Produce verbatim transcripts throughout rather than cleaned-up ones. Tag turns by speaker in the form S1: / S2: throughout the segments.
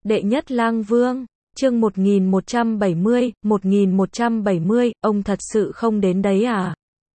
S1: Đệ nhất lang vương, chương một nghìn một trăm bảy mươi, một nghìn một trăm bảy mươi, ông thật sự không đến đấy à?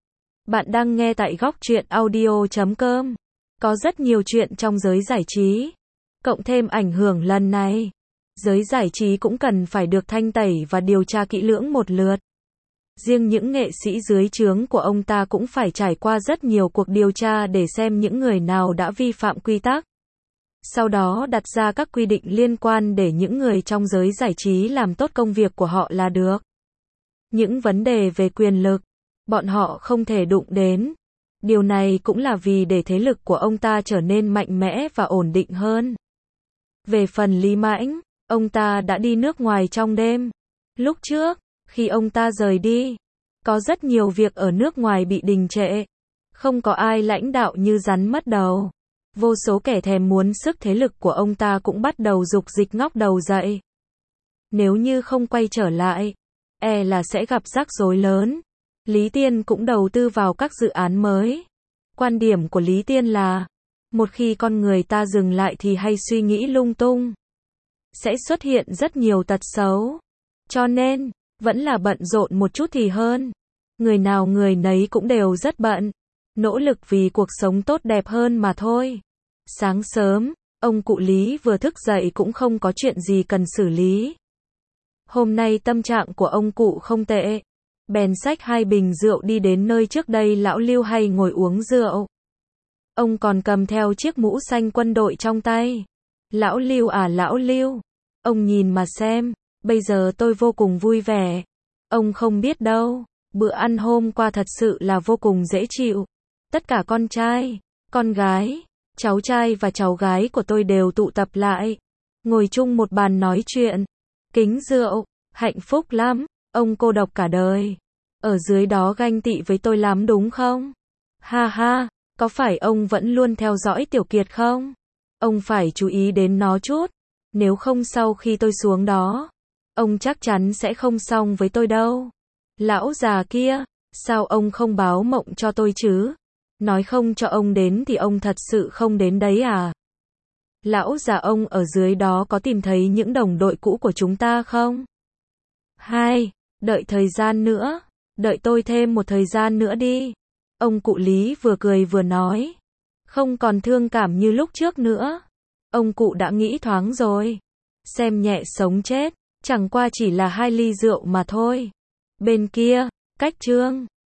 S1: Bạn đang nghe tại góc truyện audio chấm com. Có rất nhiều chuyện trong giới giải trí. Cộng thêm ảnh hưởng lần này, giới giải trí cũng cần phải được thanh tẩy và điều tra kỹ lưỡng một lượt. Riêng những nghệ sĩ dưới trướng của ông ta cũng phải trải qua rất nhiều cuộc điều tra để xem những người nào đã vi phạm quy tắc. Sau đó đặt ra các quy định liên quan để những người trong giới giải trí làm tốt công việc của họ là được. Những vấn đề về quyền lực, bọn họ không thể đụng đến. Điều này cũng là vì để thế lực của ông ta trở nên mạnh mẽ và ổn định hơn. Về phần Lý Mãnh, ông ta đã đi nước ngoài trong đêm. Lúc trước, khi ông ta rời đi, có rất nhiều việc ở nước ngoài bị đình trệ. Không có ai lãnh đạo như rắn mất đầu. Vô số kẻ thèm muốn sức thế lực của ông ta cũng bắt đầu dục dịch ngóc đầu dậy. Nếu như không quay trở lại, e là sẽ gặp rắc rối lớn. Lý Tiên cũng đầu tư vào các dự án mới. Quan điểm của Lý Tiên là, một khi con người ta dừng lại thì hay suy nghĩ lung tung, sẽ xuất hiện rất nhiều tật xấu. Cho nên, vẫn là bận rộn một chút thì hơn. Người nào người nấy cũng đều rất bận. Nỗ lực vì cuộc sống tốt đẹp hơn mà thôi. Sáng sớm, ông cụ Lý vừa thức dậy cũng không có chuyện gì cần xử lý. Hôm nay tâm trạng của ông cụ không tệ. Bèn xách hai bình rượu đi đến nơi trước đây lão Lưu hay ngồi uống rượu. Ông còn cầm theo chiếc mũ xanh quân đội trong tay. Lão Lưu à lão Lưu, ông nhìn mà xem, bây giờ tôi vô cùng vui vẻ. Ông không biết đâu, bữa ăn hôm qua thật sự là vô cùng dễ chịu. Tất cả con trai, con gái, cháu trai và cháu gái của tôi đều tụ tập lại, ngồi chung một bàn nói chuyện, kính rượu, hạnh phúc lắm, ông cô độc cả đời. Ở dưới đó ganh tị với tôi lắm đúng không? Ha ha, có phải ông vẫn luôn theo dõi Tiểu Kiệt không? Ông phải chú ý đến nó chút, nếu không sau khi tôi xuống đó, ông chắc chắn sẽ không xong với tôi đâu. Lão già kia, sao ông không báo mộng cho tôi chứ? Nói không cho ông đến thì ông thật sự không đến đấy à? Lão già ông ở dưới đó có tìm thấy những đồng đội cũ của chúng ta không? Hai, đợi thời gian nữa, đợi tôi thêm một thời gian nữa đi. Ông cụ Lý vừa cười vừa nói, không còn thương cảm như lúc trước nữa. Ông cụ đã nghĩ thoáng rồi, xem nhẹ sống chết, chẳng qua chỉ là hai ly rượu mà thôi. Bên kia, cách Trương